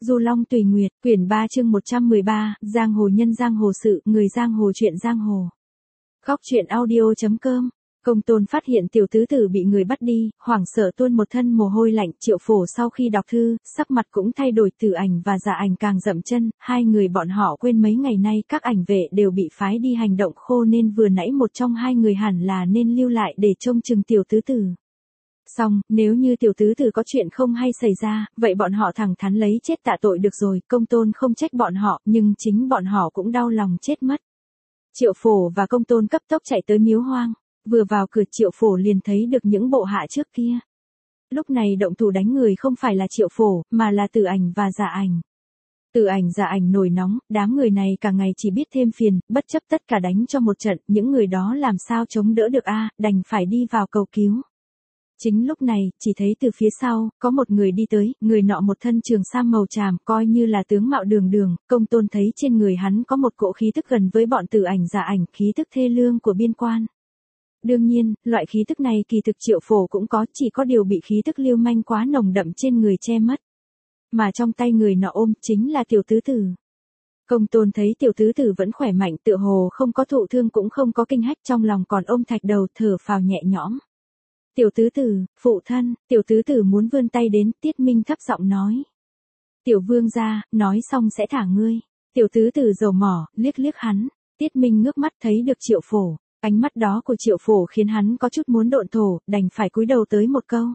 Du Long Tùy Nguyệt, quyển 3 chương 113, Giang hồ nhân giang hồ sự, người giang hồ chuyện giang hồ. Góc truyện audio.com. Công Tôn phát hiện tiểu tứ tử bị người bắt đi, hoảng sợ tuôn một thân mồ hôi lạnh. Triệu Phổ sau khi đọc thư, sắc mặt cũng thay đổi, Tử Ảnh và Dạ Ảnh càng dậm chân, hai người bọn họ quên mấy ngày nay các ảnh vệ đều bị phái đi hành động khô nên vừa nãy một trong hai người hẳn là nên lưu lại để trông chừng tiểu tứ tử. Xong, nếu như tiểu tứ tử có chuyện không hay xảy ra, vậy bọn họ thẳng thắn lấy chết tạ tội được rồi. Công Tôn không trách bọn họ, nhưng chính bọn họ cũng đau lòng chết mất. Triệu Phổ và Công Tôn cấp tốc chạy tới miếu hoang. Vừa vào cửa Triệu Phổ liền thấy được những bộ hạ trước kia. Lúc này động thủ đánh người không phải là Triệu Phổ, mà là Tử Ảnh và Dạ Ảnh. Tử Ảnh Dạ Ảnh nổi nóng, đám người này cả ngày chỉ biết thêm phiền, bất chấp tất cả đánh cho một trận, những người đó làm sao chống đỡ được đành phải đi vào cầu cứu. Chính lúc này, chỉ thấy từ phía sau, có một người đi tới, người nọ một thân trường sam màu tràm, coi như là tướng mạo đường đường. Công Tôn thấy trên người hắn có một cỗ khí tức gần với bọn Tử Ảnh Dạ Ảnh, khí tức thê lương của biên quan. Đương nhiên, loại khí tức này kỳ thực Triệu Phổ cũng có, chỉ có điều bị khí tức lưu manh quá nồng đậm trên người che mất. Mà trong tay người nọ ôm, chính là tiểu tứ tử. Công Tôn thấy tiểu tứ tử vẫn khỏe mạnh, tựa hồ không có thụ thương cũng không có kinh hách, trong lòng còn ôm thạch đầu, thở phào nhẹ nhõm. Tiểu tứ tử, phụ thân, tiểu tứ tử muốn vươn tay đến, Tiết Minh thấp giọng nói. Tiểu vương gia, nói xong sẽ thả ngươi. Tiểu tứ tử dầu mỏ, liếc liếc hắn. Tiết Minh ngước mắt thấy được Triệu Phổ. Ánh mắt đó của Triệu Phổ khiến hắn có chút muốn độn thổ, đành phải cúi đầu tới một câu.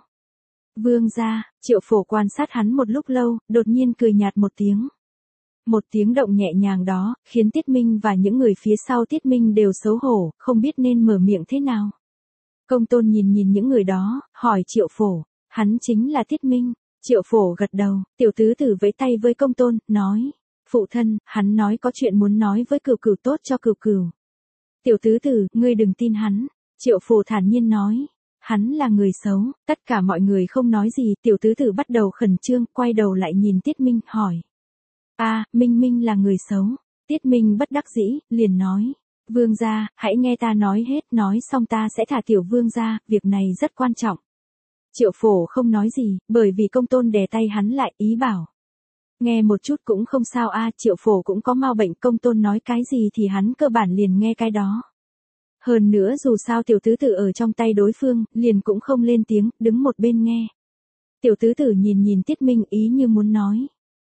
Vương gia. Triệu Phổ quan sát hắn một lúc lâu, đột nhiên cười nhạt một tiếng. Một tiếng động nhẹ nhàng đó, khiến Tiết Minh và những người phía sau Tiết Minh đều xấu hổ, không biết nên mở miệng thế nào. Công Tôn nhìn những người đó, hỏi Triệu Phổ, hắn chính là Tiết Minh. Triệu Phổ gật đầu, tiểu tứ tử vẫy tay với Công Tôn, nói. Phụ thân, hắn nói có chuyện muốn nói với Cửu Cửu, tốt cho Cửu Cửu. Tiểu tứ tử, ngươi đừng tin hắn. Triệu Phổ thản nhiên nói. Hắn là người xấu. Tất cả mọi người không nói gì, tiểu tứ tử bắt đầu khẩn trương, quay đầu lại nhìn Tiết Minh, hỏi. Minh là người xấu. Tiết Minh bất đắc dĩ, liền nói. Vương gia, hãy nghe ta nói hết, nói xong ta sẽ thả tiểu vương gia, việc này rất quan trọng. Triệu Phổ không nói gì, bởi vì Công Tôn đè tay hắn lại, ý bảo. Nghe một chút cũng không sao Triệu Phổ cũng có mau bệnh, Công Tôn nói cái gì thì hắn cơ bản liền nghe cái đó. Hơn nữa dù sao tiểu tứ tử ở trong tay đối phương, liền cũng không lên tiếng, đứng một bên nghe. Tiểu tứ tử nhìn Tiết Minh ý như muốn nói.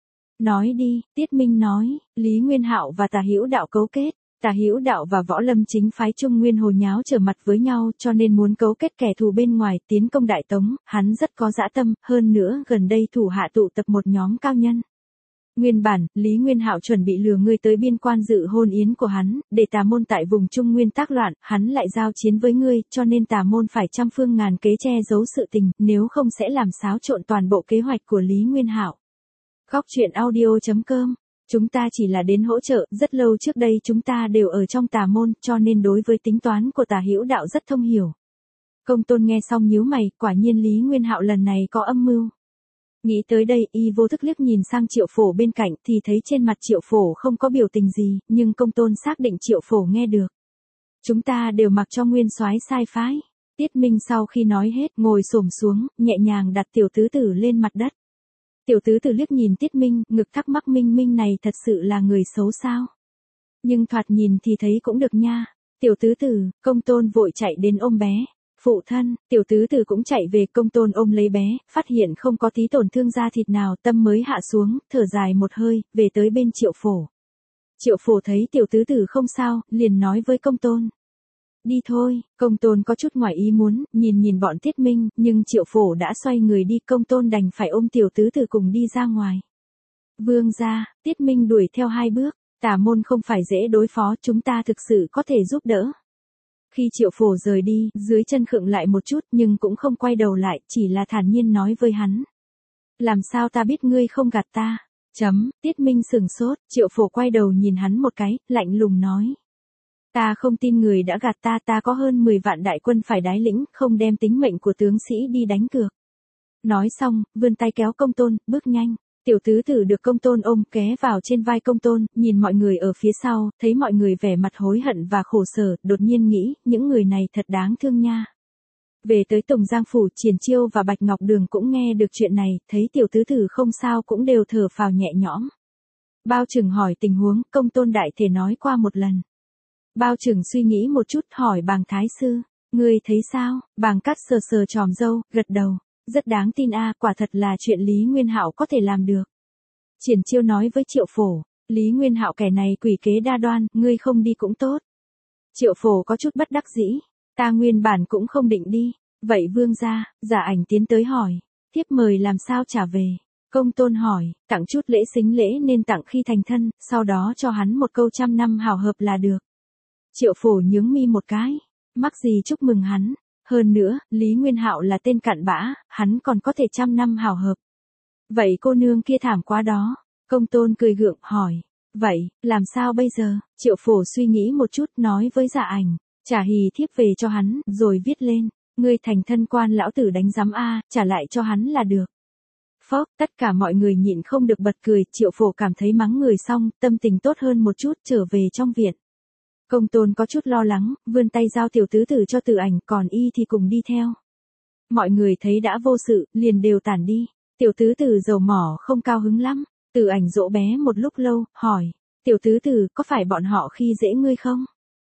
Nói đi, Tiết Minh nói, Lý Nguyên Hạo và Tà Hữu Đạo cấu kết. Tà Hữu Đạo và Võ Lâm chính phái Trung Nguyên Hồ nháo trở mặt với nhau, cho nên muốn cấu kết kẻ thù bên ngoài tiến công Đại Tống, hắn rất có dã tâm, hơn nữa gần đây thủ hạ tụ tập một nhóm cao nhân. Nguyên bản, Lý Nguyên Hạo chuẩn bị lừa ngươi tới biên quan dự hôn yến của hắn, để Tà môn tại vùng Trung Nguyên tác loạn, hắn lại giao chiến với ngươi, cho nên Tà môn phải trăm phương ngàn kế che giấu sự tình, nếu không sẽ làm xáo trộn toàn bộ kế hoạch của Lý Nguyên Hạo. Góc truyện audio.com. Chúng ta chỉ là đến hỗ trợ, rất lâu trước đây chúng ta đều ở trong Tà môn, cho nên đối với tính toán của Tà Hữu Đạo rất thông hiểu. Công Tôn nghe xong nhíu mày, quả nhiên Lý Nguyên Hạo lần này có âm mưu. Nghĩ tới đây, y vô thức liếc nhìn sang Triệu Phổ bên cạnh thì thấy trên mặt Triệu Phổ không có biểu tình gì, nhưng Công Tôn xác định Triệu Phổ nghe được. Chúng ta đều mặc cho Nguyên soái sai phái. Tiết Minh sau khi nói hết, ngồi xổm xuống, nhẹ nhàng đặt tiểu tứ tử lên mặt đất. Tiểu tứ tử liếc nhìn Tiết Minh, ngực thắc mắc Minh này thật sự là người xấu sao? Nhưng thoạt nhìn thì thấy cũng được nha. Tiểu tứ tử, Công Tôn vội chạy đến ôm bé. Phụ thân, tiểu tứ tử cũng chạy về, Công Tôn ôm lấy bé, phát hiện không có tí tổn thương da thịt nào, tâm mới hạ xuống, thở dài một hơi, về tới bên Triệu Phổ. Triệu Phổ thấy tiểu tứ tử không sao, liền nói với Công Tôn. Đi thôi. Công Tôn có chút ngoài ý muốn, nhìn bọn Tiết Minh, nhưng Triệu Phổ đã xoay người đi, Công Tôn đành phải ôm tiểu tứ tử cùng đi ra ngoài. Vương gia, Tiết Minh đuổi theo 2 bước, Tà môn không phải dễ đối phó, chúng ta thực sự có thể giúp đỡ. Khi Triệu Phổ rời đi, dưới chân khựng lại một chút nhưng cũng không quay đầu lại, chỉ là thản nhiên nói với hắn. Làm sao ta biết ngươi không gạt ta? Tiết Minh sửng sốt, Triệu Phổ quay đầu nhìn hắn một cái, lạnh lùng nói. Ta không tin người đã gạt ta có hơn 10 vạn đại quân phải đái lĩnh, không đem tính mệnh của tướng sĩ đi đánh cược. Nói xong, vươn tay kéo Công Tôn, bước nhanh. Tiểu tứ tử được Công Tôn ôm ké vào trên vai Công Tôn, nhìn mọi người ở phía sau, thấy mọi người vẻ mặt hối hận và khổ sở, đột nhiên nghĩ, những người này thật đáng thương nha. Về tới Tùng Giang Phủ, Triển Chiêu và Bạch Ngọc Đường cũng nghe được chuyện này, thấy tiểu tứ tử không sao cũng đều thở phào nhẹ nhõm. Bao Trừng hỏi tình huống, Công Tôn đại thể nói qua một lần. Bao Trừng suy nghĩ một chút hỏi Bàng Thái Sư, ngươi thấy sao? Bàng Cát sờ sờ tròm râu, gật đầu, rất đáng tin a, quả thật là chuyện Lý Nguyên Hạo có thể làm được. Triển Chiêu nói với Triệu Phổ, Lý Nguyên Hạo kẻ này quỷ kế đa đoan, ngươi không đi cũng tốt. Triệu Phổ có chút bất đắc dĩ, ta nguyên bản cũng không định đi. Vậy vương gia, Giả Ảnh tiến tới hỏi, thiếp mời làm sao trả về? Công Tôn hỏi, tặng chút lễ xính lễ nên tặng khi thành thân, sau đó cho hắn một câu 100 năm hảo hợp là được. Triệu Phổ nhướng mi một cái, mắc gì chúc mừng hắn, hơn nữa, Lý Nguyên Hạo là tên cặn bã, hắn còn có thể 100 năm hảo hợp. Vậy cô nương kia thảm quá đó. Công Tôn cười gượng hỏi, vậy, làm sao bây giờ? Triệu Phổ suy nghĩ một chút nói với Giả Ảnh, trả hì thiếp về cho hắn, rồi viết lên, ngươi thành thân quan lão tử đánh giám a, trả lại cho hắn là được. Phốc, tất cả mọi người nhịn không được bật cười, Triệu Phổ cảm thấy mắng người xong, tâm tình tốt hơn một chút, trở về trong viện. Công Tôn có chút lo lắng, vươn tay giao tiểu tứ tử cho Từ Ảnh, còn y thì cùng đi theo. Mọi người thấy đã vô sự, liền đều tản đi. Tiểu tứ tử dầu mỏ không cao hứng lắm. Từ Ảnh dỗ bé một lúc lâu, hỏi, tiểu tứ tử có phải bọn họ khi dễ ngươi không?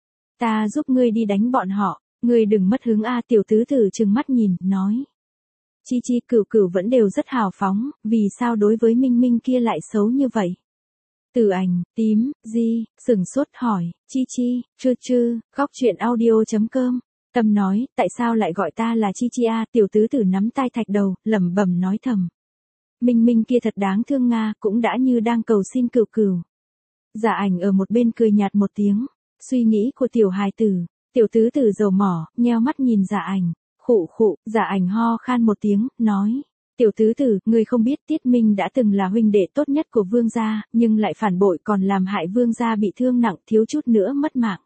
Ta giúp ngươi đi đánh bọn họ, ngươi đừng mất hứng a. Tiểu tứ tử trừng mắt nhìn, nói. Chi Chi Cửu Cửu vẫn đều rất hào phóng, vì sao đối với Minh Minh kia lại xấu như vậy? Từ Ảnh, tím, di, sừng sốt hỏi, Chi Chi, chư, khóc chuyện audio.com. Tâm nói, tại sao lại gọi ta là Chi Chi a? Tiểu tứ tử nắm tai thạch đầu, lẩm bẩm nói thầm. Minh Minh kia thật đáng thương nga, cũng đã như đang cầu xin Cửu Cửu. Giả Ảnh ở một bên cười nhạt một tiếng, suy nghĩ của tiểu hài tử. Tiểu tứ tử dầu mỏ, nheo mắt nhìn Giả Ảnh, khụ, Giả Ảnh ho khan một tiếng, nói. Tiểu tứ tử, ngươi không biết Tiết Minh đã từng là huynh đệ tốt nhất của vương gia, nhưng lại phản bội còn làm hại vương gia bị thương nặng, thiếu chút nữa mất mạng.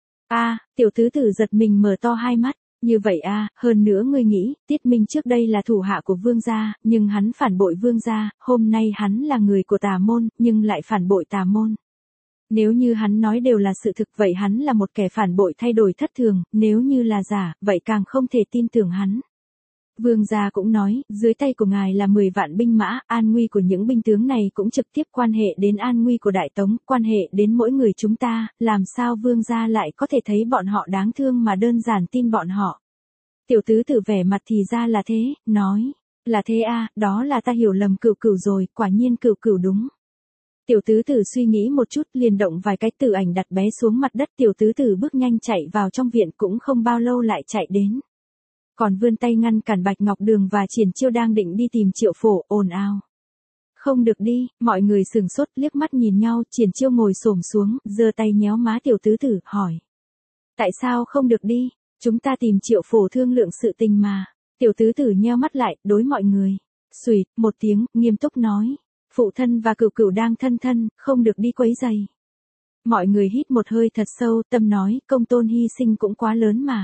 Tiểu tứ tử giật mình mở to hai mắt, như vậy hơn nữa ngươi nghĩ, Tiết Minh trước đây là thủ hạ của vương gia, nhưng hắn phản bội vương gia, hôm nay hắn là người của tà môn, nhưng lại phản bội tà môn. Nếu như hắn nói đều là sự thực vậy hắn là một kẻ phản bội thay đổi thất thường, nếu như là giả, vậy càng không thể tin tưởng hắn. Vương gia cũng nói, dưới tay của ngài là 10 vạn binh mã, an nguy của những binh tướng này cũng trực tiếp quan hệ đến an nguy của Đại Tống, quan hệ đến mỗi người chúng ta, làm sao vương gia lại có thể thấy bọn họ đáng thương mà đơn giản tin bọn họ. Tiểu tứ tử vẻ mặt thì ra là thế, nói, là thế đó là ta hiểu lầm Cửu Cửu rồi, quả nhiên Cửu Cửu đúng. Tiểu tứ tử suy nghĩ một chút liền động vài cái. Từ Ảnh đặt bé xuống mặt đất, tiểu tứ tử bước nhanh chạy vào trong viện, cũng không bao lâu lại chạy đến. Còn vươn tay ngăn cản Bạch Ngọc Đường và Triển Chiêu đang định đi tìm Triệu Phổ, ồn ào. Không được đi, mọi người sừng sốt liếc mắt nhìn nhau, Triển Chiêu ngồi xổm xuống, giơ tay nhéo má tiểu tứ tử, hỏi. Tại sao không được đi? Chúng ta tìm Triệu Phổ thương lượng sự tình mà. Tiểu tứ tử nheo mắt lại, đối mọi người. Xùyt, một tiếng, nghiêm túc nói. Phụ thân và Cửu Cửu đang thân, không được đi quấy rầy. Mọi người hít một hơi thật sâu, tâm nói, Công Tôn hy sinh cũng quá lớn mà.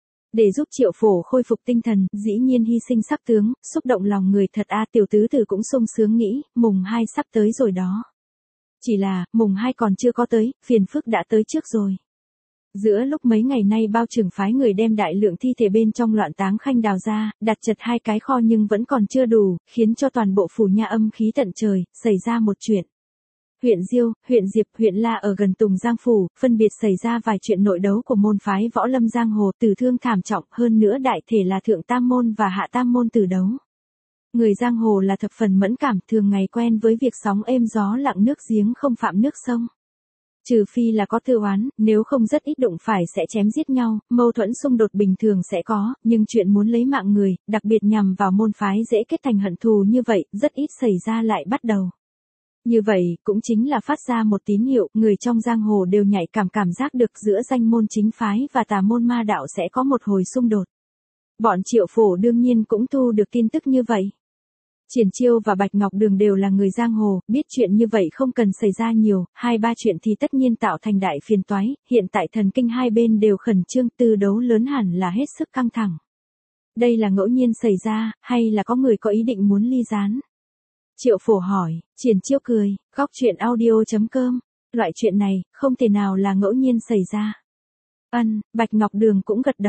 Để giúp Triệu Phổ khôi phục tinh thần, dĩ nhiên hy sinh sắc tướng, xúc động lòng người thật tiểu tứ tử cũng sung sướng nghĩ, mùng 2 sắp tới rồi đó. Chỉ là, mùng 2 còn chưa có tới, phiền phức đã tới trước rồi. Giữa lúc mấy ngày nay Bao Trừng phái người đem đại lượng thi thể bên trong Loạn Táng Khanh đào ra, đặt chật 2 cái kho nhưng vẫn còn chưa đủ, khiến cho toàn bộ phủ nha âm khí tận trời, xảy ra một chuyện. Huyện Diêu, huyện Diệp, huyện La ở gần Tùng Giang Phủ, phân biệt xảy ra vài chuyện nội đấu của môn phái võ lâm giang hồ, tử thương thảm trọng, hơn nữa đại thể là thượng tam môn và hạ tam môn tử đấu. Người giang hồ là thập phần mẫn cảm, thường ngày quen với việc sóng êm gió lặng nước giếng không phạm nước sông. Trừ phi là có tư oán, nếu không rất ít đụng phải sẽ chém giết nhau, mâu thuẫn xung đột bình thường sẽ có, nhưng chuyện muốn lấy mạng người, đặc biệt nhằm vào môn phái dễ kết thành hận thù như vậy, rất ít xảy ra lại bắt đầu. Như vậy, cũng chính là phát ra một tín hiệu, người trong giang hồ đều nhạy cảm giác được giữa danh môn chính phái và tà môn ma đạo sẽ có một hồi xung đột. Bọn Triệu Phổ đương nhiên cũng thu được tin tức như vậy. Triển Chiêu và Bạch Ngọc Đường đều là người giang hồ, biết chuyện như vậy không cần xảy ra nhiều, 2-3 chuyện thì tất nhiên tạo thành đại phiền toái, hiện tại thần kinh hai bên đều khẩn trương, tư đấu lớn hẳn là hết sức căng thẳng. Đây là ngẫu nhiên xảy ra, hay là có người có ý định muốn ly gián? Triệu Phổ hỏi, Triển Chiêu cười, khóc chuyện audio.com, loại chuyện này, không thể nào là ngẫu nhiên xảy ra. Bạch Ngọc Đường cũng gật đầu.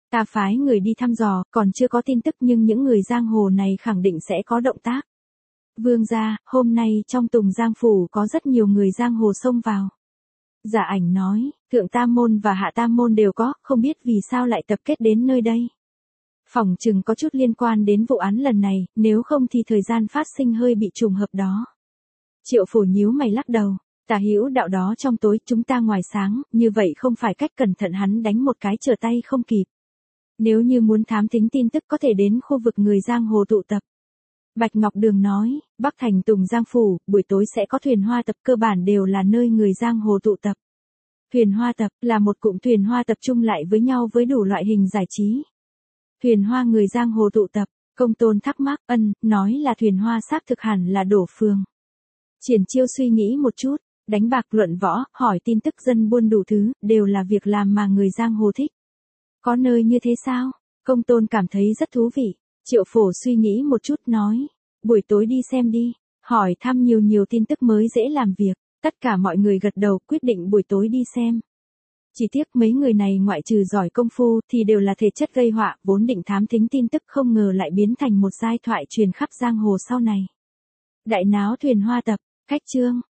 Ta phái người đi thăm dò, còn chưa có tin tức nhưng những người giang hồ này khẳng định sẽ có động tác. Vương gia, hôm nay trong Tùng Giang Phủ có rất nhiều người giang hồ xông vào. Giả Ảnh nói, Thượng Tam Môn và Hạ Tam Môn đều có, không biết vì sao lại tập kết đến nơi đây. Phỏng chừng có chút liên quan đến vụ án lần này, nếu không thì thời gian phát sinh hơi bị trùng hợp đó. Triệu Phổ nhíu mày lắc đầu, Tả Hữu đạo đó trong tối, chúng ta ngoài sáng, như vậy không phải cách cẩn thận, hắn đánh một cái trở tay không kịp. Nếu như muốn thám thính tin tức có thể đến khu vực người giang hồ tụ tập. Bạch Ngọc Đường nói, Bắc thành Tùng Giang Phủ, buổi tối sẽ có thuyền hoa tập, cơ bản đều là nơi người giang hồ tụ tập. Thuyền hoa tập là một cụm thuyền hoa tập trung lại với nhau với đủ loại hình giải trí. Thuyền hoa người giang hồ tụ tập, Công Tôn thắc mắc, nói là thuyền hoa xác thực hẳn là Đổ Phường. Triển Chiêu suy nghĩ một chút, đánh bạc luận võ, hỏi tin tức dân buôn đủ thứ, đều là việc làm mà người giang hồ thích. Có nơi như thế sao? Công Tôn cảm thấy rất thú vị. Triệu Phổ suy nghĩ một chút nói, buổi tối đi xem đi, hỏi thăm nhiều tin tức mới dễ làm việc. Tất cả mọi người gật đầu quyết định buổi tối đi xem. Chỉ tiếc mấy người này ngoại trừ giỏi công phu thì đều là thể chất gây họa, vốn định thám thính tin tức không ngờ lại biến thành một giai thoại truyền khắp giang hồ sau này. Đại náo thuyền hoa tập, khách trương,